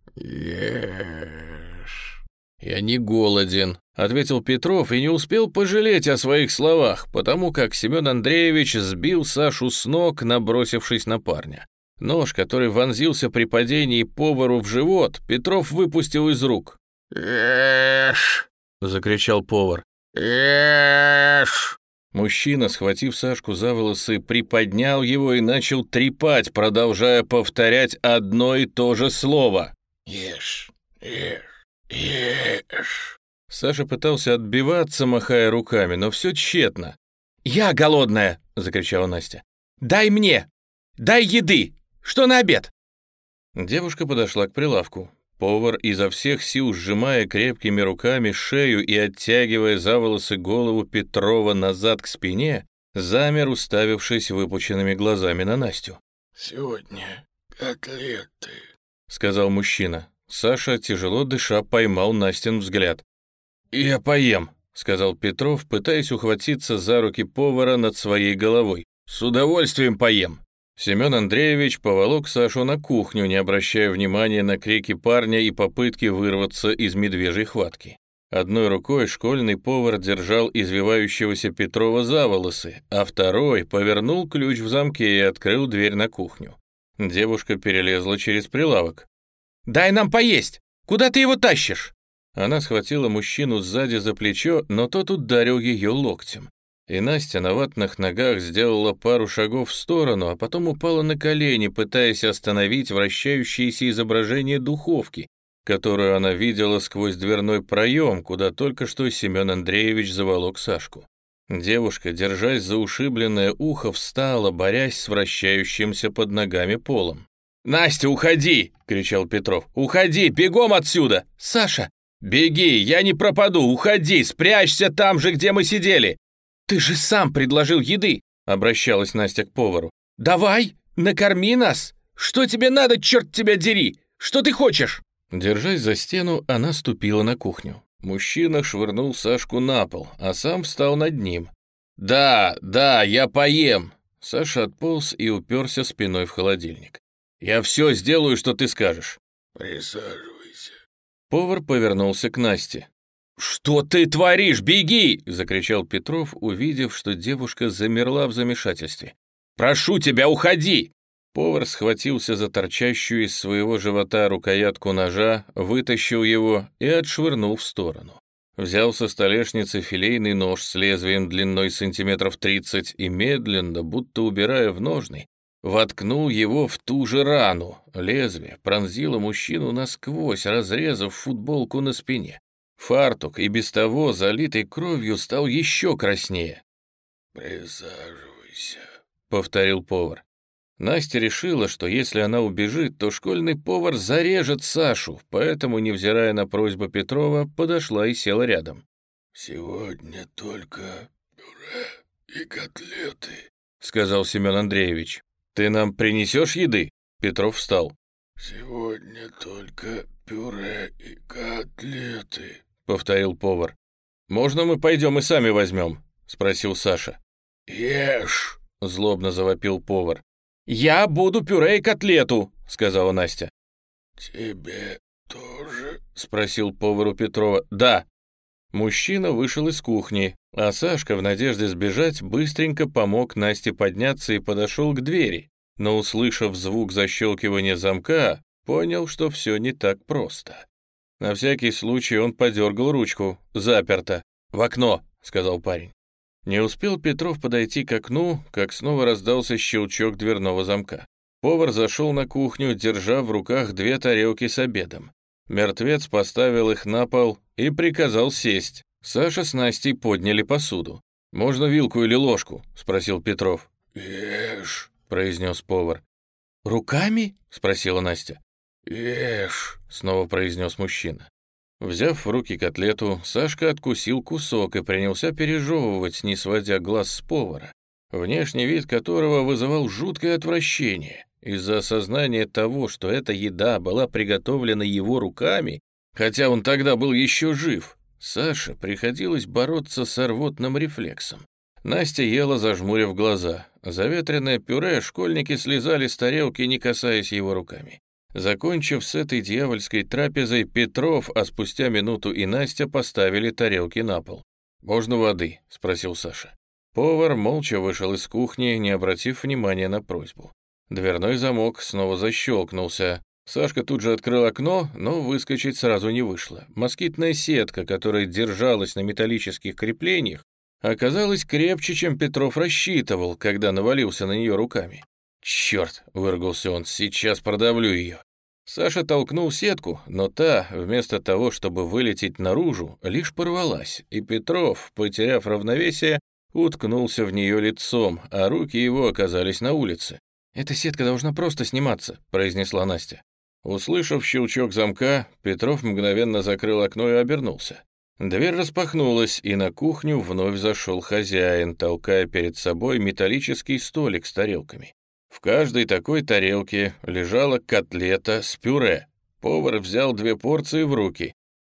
ешь». «Я не голоден», — ответил Петров и не успел пожалеть о своих словах, потому как Семен Андреевич сбил Сашу с ног, набросившись на парня. Нож, который вонзился при падении повару в живот, Петров выпустил из рук. «Ешь!» — закричал повар. «Ешь!» Мужчина, схватив Сашку за волосы, приподнял его и начал трепать, продолжая повторять одно и то же слово. «Ешь! Ешь! Ешь!» Саша пытался отбиваться, махая руками, но все тщетно. «Я голодная!» — закричала Настя. «Дай мне! Дай еды! Что на обед?» Девушка подошла к прилавку. Повар, изо всех сил сжимая крепкими руками шею и оттягивая за волосы голову Петрова назад к спине, замер, уставившись выпученными глазами на Настю. «Сегодня котлеты», — сказал мужчина. Саша, тяжело дыша, поймал Настин взгляд. «Я поем», — сказал Петров, пытаясь ухватиться за руки повара над своей головой. «С удовольствием поем». Семен Андреевич поволок Сашу на кухню, не обращая внимания на крики парня и попытки вырваться из медвежьей хватки. Одной рукой школьный повар держал извивающегося Петрова за волосы, а второй повернул ключ в замке и открыл дверь на кухню. Девушка перелезла через прилавок. «Дай нам поесть! Куда ты его тащишь?» Она схватила мужчину сзади за плечо, но тот ударил ее локтем. И Настя на ватных ногах сделала пару шагов в сторону, а потом упала на колени, пытаясь остановить вращающееся изображение духовки, которую она видела сквозь дверной проем, куда только что Семен Андреевич заволок Сашку. Девушка, держась за ушибленное ухо, встала, борясь с вращающимся под ногами полом. «Настя, уходи!» — кричал Петров. «Уходи! Бегом отсюда! Саша, беги! Я не пропаду! Уходи! Спрячься там же, где мы сидели!» «Ты же сам предложил еды!» — обращалась Настя к повару. «Давай, накорми нас! Что тебе надо, черт тебя дери? Что ты хочешь?» Держась за стену, она ступила на кухню. Мужчина швырнул Сашку на пол, а сам встал над ним. «Да, да, я поем!» Саша отполз и уперся спиной в холодильник. «Я все сделаю, что ты скажешь». «Присаживайся». Повар повернулся к Насте. «Что ты творишь? Беги!» — закричал Петров, увидев, что девушка замерла в замешательстве. «Прошу тебя, уходи!» Повар схватился за торчащую из своего живота рукоятку ножа, вытащил его и отшвырнул в сторону. Взял со столешницы филейный нож с лезвием длиной сантиметров тридцать и медленно, будто убирая в ножны, воткнул его в ту же рану. Лезвие пронзило мужчину насквозь, разрезав футболку на спине. Фартук, и без того залитый кровью, стал еще краснее. «Присаживайся», — повторил повар. Настя решила, что если она убежит, то школьный повар зарежет Сашу, поэтому, невзирая на просьбу Петрова, подошла и села рядом. «Сегодня только пюре и котлеты», — сказал Семен Андреевич. «Ты нам принесешь еды?» Петров встал. «Сегодня только пюре и котлеты», — повторил повар. «Можно мы пойдем и сами возьмем?» — спросил Саша. «Ешь!» — злобно завопил повар. «Я буду пюре и котлету», — сказала Настя. тебе тоже?» — спросил повар у Петрова. «Да». Мужчина вышел из кухни, а Сашка в надежде сбежать быстренько помог Насте подняться и подошел к двери, но, услышав звук защелкивания замка, понял, что все не так просто. На всякий случай он подергал ручку. «Заперто. В окно», — сказал парень. Не успел Петров подойти к окну, как снова раздался щелчок дверного замка. Повар зашел на кухню, держа в руках две тарелки с обедом. Мертвец поставил их на пол и приказал сесть. Саша с Настей подняли посуду. «Можно вилку или ложку?» — спросил Петров. «Ешь», — произнес повар. «Руками?» — спросила Настя. «Ешь», — снова произнес мужчина. Взяв в руки котлету, Сашка откусил кусок и принялся пережевывать, не сводя глаз с повара, внешний вид которого вызывал жуткое отвращение. Из-за осознания того, что эта еда была приготовлена его руками, хотя он тогда был еще жив, Саше приходилось бороться с рвотным рефлексом. Настя ела, зажмурив глаза. Заветренное пюре школьники слезали с тарелки, не касаясь его руками. Закончив с этой дьявольской трапезой, Петров, а спустя минуту и Настя поставили тарелки на пол. «Можно воды?» — спросил Саша. Повар молча вышел из кухни, не обратив внимания на просьбу. Дверной замок снова защелкнулся. Сашка тут же открыл окно, но выскочить сразу не вышло. Москитная сетка, которая держалась на металлических креплениях, оказалась крепче, чем Петров рассчитывал, когда навалился на нее руками. «Черт!» — выругался он, — «сейчас продавлю ее». Саша толкнул сетку, но та, вместо того, чтобы вылететь наружу, лишь порвалась, и Петров, потеряв равновесие, уткнулся в нее лицом, а руки его оказались на улице. «Эта сетка должна просто сниматься», — произнесла Настя. Услышав щелчок замка, Петров мгновенно закрыл окно и обернулся. Дверь распахнулась, и на кухню вновь зашел хозяин, толкая перед собой металлический столик с тарелками. В каждой такой тарелке лежала котлета с пюре. Повар взял две порции в руки.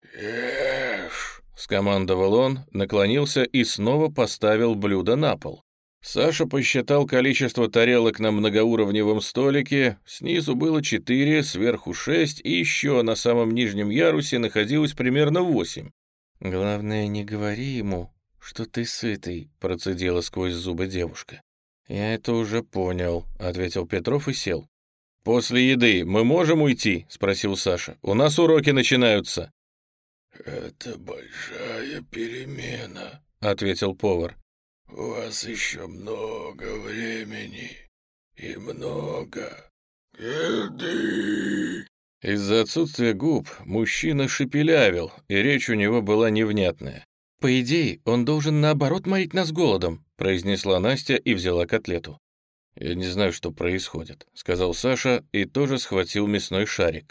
«Ешь», — скомандовал он, наклонился и снова поставил блюдо на пол. Саша посчитал количество тарелок на многоуровневом столике. Снизу было четыре, сверху шесть, и еще на самом нижнем ярусе находилось примерно восемь. «Главное, не говори ему, что ты сытый», — процедила сквозь зубы девушка. «Я это уже понял», — ответил Петров и сел. «После еды мы можем уйти?» — спросил Саша. «У нас уроки начинаются». «Это большая перемена», — ответил повар. «У вас еще много времени и много еды». Из-за отсутствия губ мужчина шепелявил, и речь у него была невнятная. «По идее, он должен наоборот морить нас голодом», — произнесла Настя и взяла котлету. «Я не знаю, что происходит», — сказал Саша и тоже схватил мясной шарик.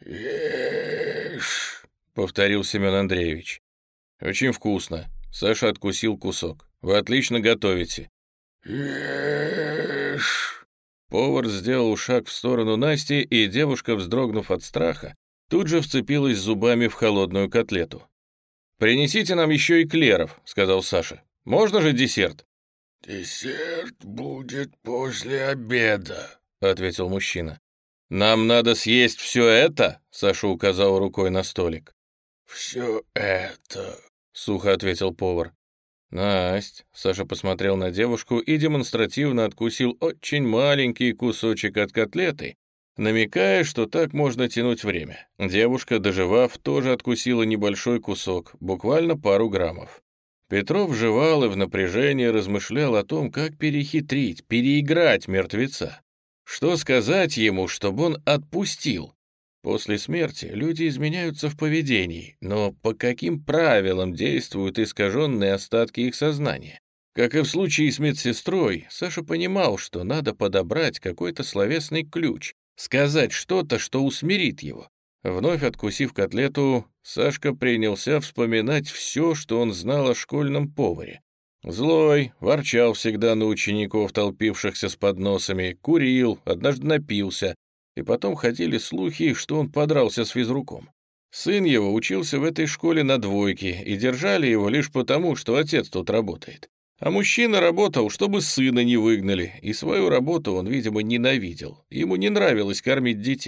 «Ешь», — повторил Семен Андреевич. «Очень вкусно». Саша откусил кусок. «Вы отлично готовите». «Ешь». Повар сделал шаг в сторону Насти, и девушка, вздрогнув от страха, тут же вцепилась зубами в холодную котлету. «Принесите нам еще эклеров», — сказал Саша. «Можно же десерт?» «Десерт будет после обеда», — ответил мужчина. «Нам надо съесть все это?» — Саша указал рукой на столик. «Все это», — сухо ответил повар. «Насть», — Саша посмотрел на девушку и демонстративно откусил очень маленький кусочек от котлеты, намекая, что так можно тянуть время. Девушка, доживав, тоже откусила небольшой кусок, буквально пару граммов. Петров жевал и в напряжении размышлял о том, как перехитрить, переиграть мертвеца. Что сказать ему, чтобы он отпустил? После смерти люди изменяются в поведении, но по каким правилам действуют искаженные остатки их сознания? Как и в случае с медсестрой, Саша понимал, что надо подобрать какой-то словесный ключ, сказать что-то, что усмирит его. Вновь откусив котлету, Сашка принялся вспоминать все, что он знал о школьном поваре. Злой, ворчал всегда на учеников, толпившихся с подносами, курил, однажды напился, и потом ходили слухи, что он подрался с физруком. Сын его учился в этой школе на двойке, и держали его лишь потому, что отец тут работает. А мужчина работал, чтобы сына не выгнали, и свою работу он, видимо, ненавидел. Ему не нравилось кормить детей.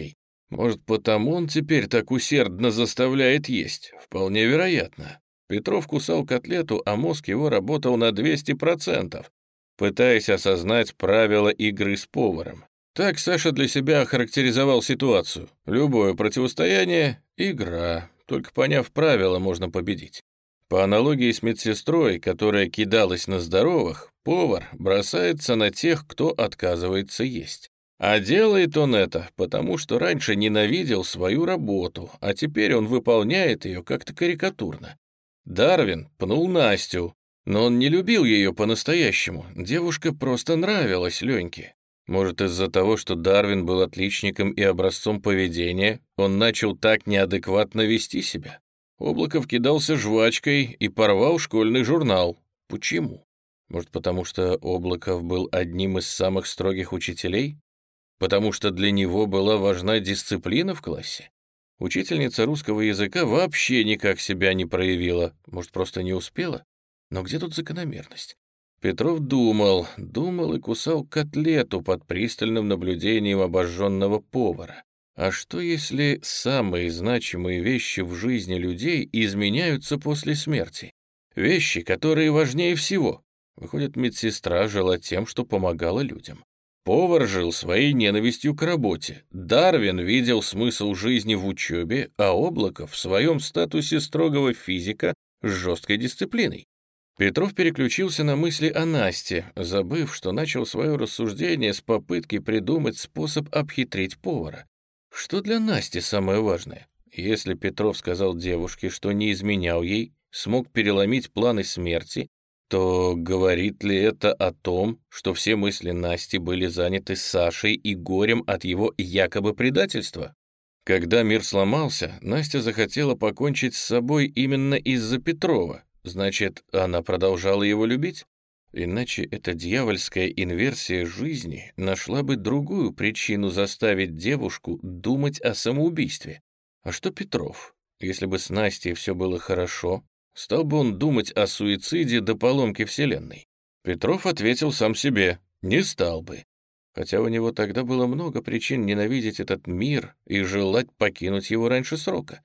Может, потому он теперь так усердно заставляет есть? Вполне вероятно. Петров кусал котлету, а мозг его работал на двести процентов, пытаясь осознать правила игры с поваром. Так Саша для себя охарактеризовал ситуацию. Любое противостояние — игра. Только поняв правила, можно победить. По аналогии с медсестрой, которая кидалась на здоровых, повар бросается на тех, кто отказывается есть. А делает он это, потому что раньше ненавидел свою работу, а теперь он выполняет ее как-то карикатурно. Дарвин пнул Настю, но он не любил ее по-настоящему. Девушка просто нравилась Леньке. Может, из-за того, что Дарвин был отличником и образцом поведения, он начал так неадекватно вести себя? Облаков кидался жвачкой и порвал школьный журнал. Почему? Может, потому что Облаков был одним из самых строгих учителей? Потому что для него была важна дисциплина в классе? Учительница русского языка вообще никак себя не проявила. Может, просто не успела? Но где тут закономерность? Петров думал, думал и кусал котлету под пристальным наблюдением обожженного повара. А что, если самые значимые вещи в жизни людей изменяются после смерти? Вещи, которые важнее всего. Выходит, медсестра жила тем, что помогала людям. Повар жил своей ненавистью к работе. Дарвин видел смысл жизни в учебе, а Облаков в своем статусе строгого физика с жесткой дисциплиной. Петров переключился на мысли о Насте, забыв, что начал свое рассуждение с попытки придумать способ обхитрить повара. Что для Насти самое важное? Если Петров сказал девушке, что не изменял ей, смог переломить планы смерти, то говорит ли это о том, что все мысли Насти были заняты Сашей и горем от его якобы предательства? Когда мир сломался, Настя захотела покончить с собой именно из-за Петрова. Значит, она продолжала его любить? Иначе эта дьявольская инверсия жизни нашла бы другую причину заставить девушку думать о самоубийстве. А что Петров? Если бы с Настей все было хорошо, стал бы он думать о суициде до поломки Вселенной? Петров ответил сам себе: не стал бы. Хотя у него тогда было много причин ненавидеть этот мир и желать покинуть его раньше срока.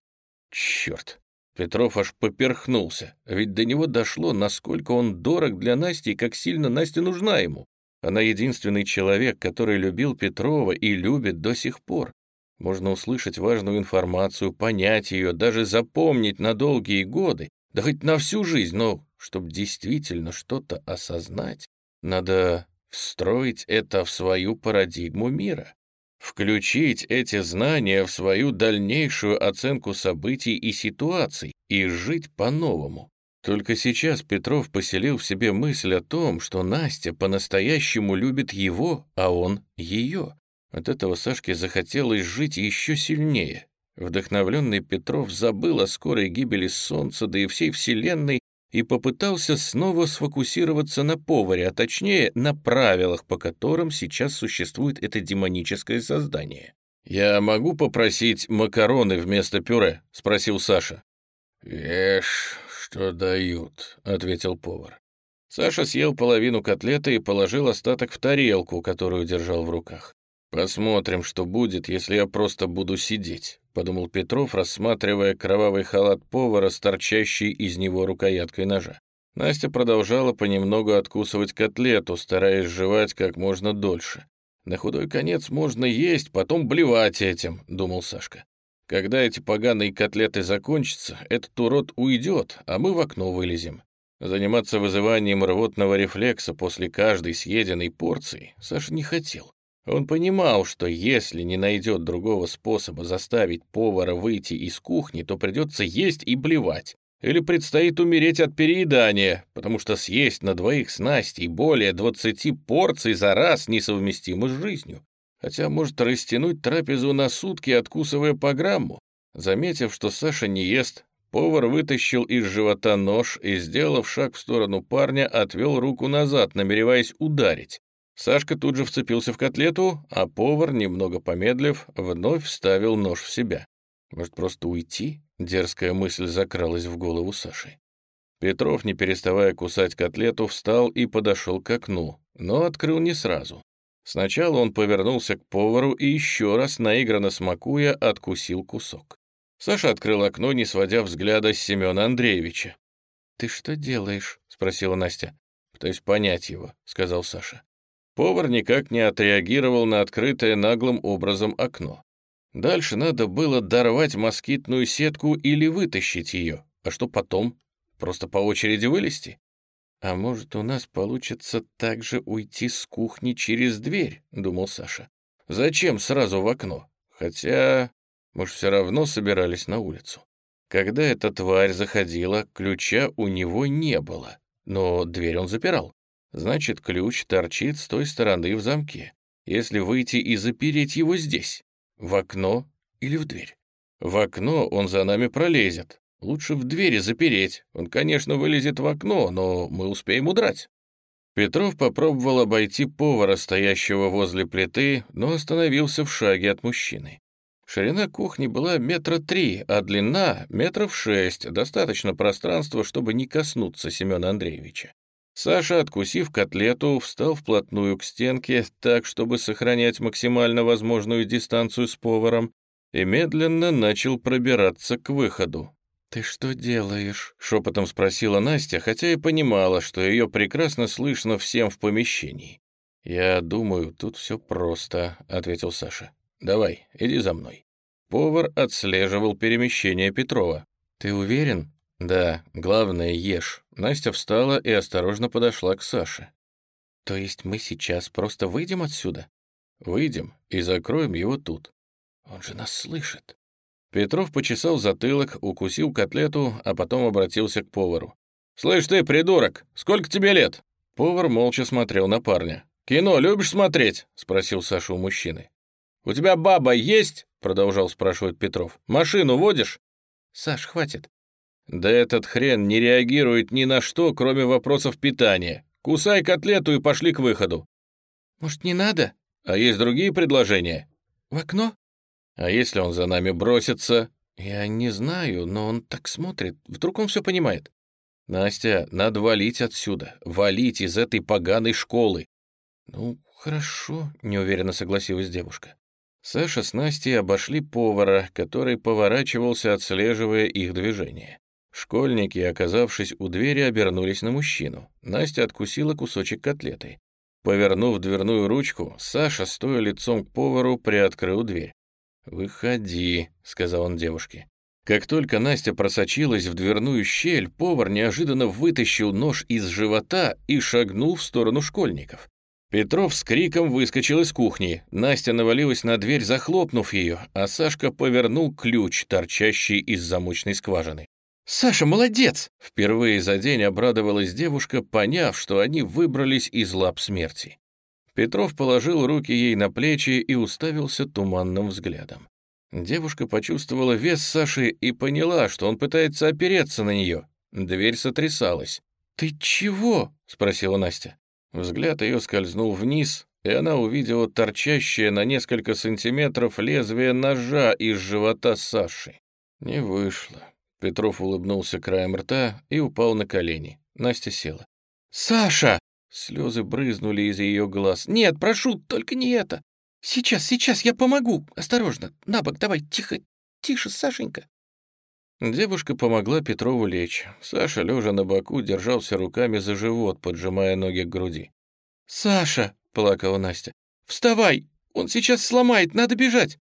Черт! Петров аж поперхнулся, ведь до него дошло, насколько он дорог для Насти и как сильно Настя нужна ему. Она единственный человек, который любил Петрова и любит до сих пор. Можно услышать важную информацию, понять ее, даже запомнить на долгие годы, да хоть на всю жизнь, но чтобы действительно что-то осознать, надо встроить это в свою парадигму мира. Включить эти знания в свою дальнейшую оценку событий и ситуаций и жить по-новому. Только сейчас Петров поселил в себе мысль о том, что Настя по-настоящему любит его, а он ее. От этого Сашке захотелось жить еще сильнее. Вдохновленный Петров забыл о скорой гибели Солнца, да и всей Вселенной, и попытался снова сфокусироваться на поваре, а точнее на правилах, по которым сейчас существует это демоническое создание. «Я могу попросить макароны вместо пюре?» — спросил Саша. «Ешь, что дают», — ответил повар. Саша съел половину котлеты и положил остаток в тарелку, которую держал в руках. «Посмотрим, что будет, если я просто буду сидеть», — подумал Петров, рассматривая кровавый халат повара с торчащей из него рукояткой ножа. Настя продолжала понемногу откусывать котлету, стараясь жевать как можно дольше. «На худой конец можно есть, потом блевать этим», — думал Сашка. «Когда эти поганые котлеты закончатся, этот урод уйдет, а мы в окно вылезем». Заниматься вызыванием рвотного рефлекса после каждой съеденной порции Саша не хотел. Он понимал, что если не найдет другого способа заставить повара выйти из кухни, то придется есть и блевать. Или предстоит умереть от переедания, потому что съесть на двоих с Настей более двадцати порций за раз несовместимо с жизнью. Хотя может растянуть трапезу на сутки, откусывая по грамму. Заметив, что Саша не ест, повар вытащил из живота нож и, сделав шаг в сторону парня, отвел руку назад, намереваясь ударить. Сашка тут же вцепился в котлету, а повар, немного помедлив, вновь вставил нож в себя. Может, просто уйти? Дерзкая мысль закралась в голову Саши. Петров, не переставая кусать котлету, встал и подошел к окну, но открыл не сразу. Сначала он повернулся к повару и еще раз, наигранно смакуя, откусил кусок. Саша открыл окно, не сводя взгляда с Семена Андреевича. «Ты что делаешь?» — спросила Настя. «Пытаюсь понять его», — сказал Саша. Повар никак не отреагировал на открытое наглым образом окно. Дальше надо было дорвать москитную сетку или вытащить ее. А что потом? Просто по очереди вылезти? «А может, у нас получится также уйти с кухни через дверь?» — думал Саша. «Зачем сразу в окно? Хотя, может, все равно собирались на улицу. Когда эта тварь заходила, ключа у него не было, но дверь он запирал. Значит, ключ торчит с той стороны в замке. Если выйти и запереть его здесь, в окно или в дверь? В окно он за нами пролезет. Лучше в двери запереть. Он, конечно, вылезет в окно, но мы успеем удрать». Петров попробовал обойти повара, стоящего возле плиты, но остановился в шаге от мужчины. Ширина кухни была метра три, а длина — метров шесть, достаточно пространства, чтобы не коснуться Семена Андреевича. Саша, откусив котлету, встал вплотную к стенке, так, чтобы сохранять максимально возможную дистанцию с поваром, и медленно начал пробираться к выходу. «Ты что делаешь?» — шепотом спросила Настя, хотя и понимала, что ее прекрасно слышно всем в помещении. «Я думаю, тут все просто», — ответил Саша. «Давай, иди за мной». Повар отслеживал перемещение Петрова. «Ты уверен?» «Да, главное, ешь». Настя встала и осторожно подошла к Саше. «То есть мы сейчас просто выйдем отсюда?» «Выйдем и закроем его тут». «Он же нас слышит». Петров почесал затылок, укусил котлету, а потом обратился к повару. «Слышь ты, придурок, сколько тебе лет?» Повар молча смотрел на парня. «Кино любишь смотреть?» — спросил Саша у мужчины. «У тебя баба есть?» — продолжал спрашивать Петров. «Машину водишь?» «Саш, хватит». «Да этот хрен не реагирует ни на что, кроме вопросов питания. Кусай котлету и пошли к выходу». «Может, не надо?» «А есть другие предложения?» «В окно?» «А если он за нами бросится?» «Я не знаю, но он так смотрит. Вдруг он все понимает?» «Настя, надо валить отсюда. Валить из этой поганой школы». «Ну, хорошо», — неуверенно согласилась девушка. Саша с Настей обошли повара, который поворачивался, отслеживая их движение. Школьники, оказавшись у двери, обернулись на мужчину. Настя откусила кусочек котлеты. Повернув дверную ручку, Саша, стоя лицом к повару, приоткрыл дверь. «Выходи», — сказал он девушке. Как только Настя просочилась в дверную щель, повар неожиданно вытащил нож из живота и шагнул в сторону школьников. Петров с криком выскочил из кухни. Настя навалилась на дверь, захлопнув ее, а Сашка повернул ключ, торчащий из замочной скважины. «Саша, молодец!» — впервые за день обрадовалась девушка, поняв, что они выбрались из лап смерти. Петров положил руки ей на плечи и уставился туманным взглядом. Девушка почувствовала вес Саши и поняла, что он пытается опереться на нее. Дверь сотрясалась. «Ты чего?» — спросила Настя. Взгляд ее скользнул вниз, и она увидела торчащее на несколько сантиметров лезвие ножа из живота Саши. Не вышло. Петров улыбнулся краем рта и упал на колени. Настя села. «Саша!» Слезы брызнули из ее глаз. «Нет, прошу, только не это! Сейчас, сейчас, я помогу! Осторожно, на бок, давай, тихо, тише, Сашенька!» Девушка помогла Петрову лечь. Саша, лежа на боку, держался руками за живот, поджимая ноги к груди. «Саша!» — плакала Настя. «Вставай! Он сейчас сломает, надо бежать!»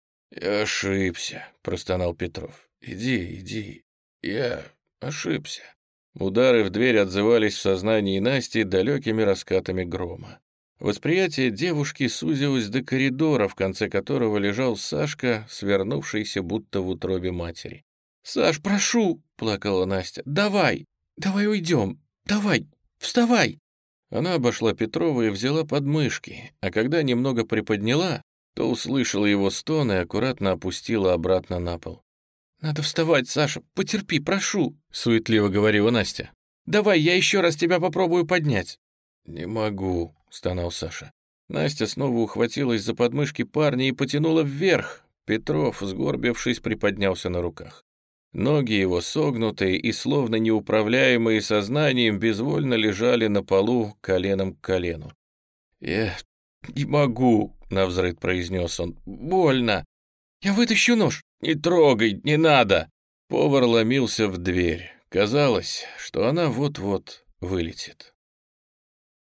«Я ошибся», — простонал Петров. «Иди, иди, я ошибся». Удары в дверь отзывались в сознании Насти далекими раскатами грома. Восприятие девушки сузилось до коридора, в конце которого лежал Сашка, свернувшийся будто в утробе матери. «Саш, прошу!» — плакала Настя. «Давай! Давай уйдем! Давай! Вставай!» Она обошла Петрова и взяла подмышки, а когда немного приподняла, то услышала его стон и аккуратно опустила обратно на пол. «Надо вставать, Саша, потерпи, прошу!» — суетливо говорила Настя. «Давай, я еще раз тебя попробую поднять». «Не могу», — стонал Саша. Настя снова ухватилась за подмышки парня и потянула вверх. Петров, сгорбившись, приподнялся на руках. Ноги его, согнутые и словно неуправляемые сознанием, безвольно лежали на полу коленом к колену. «Я «Не могу», — навзрыд произнес он. «Больно. Я вытащу нож». «Не трогай, не надо». Повар ломился в дверь. Казалось, что она вот-вот вылетит.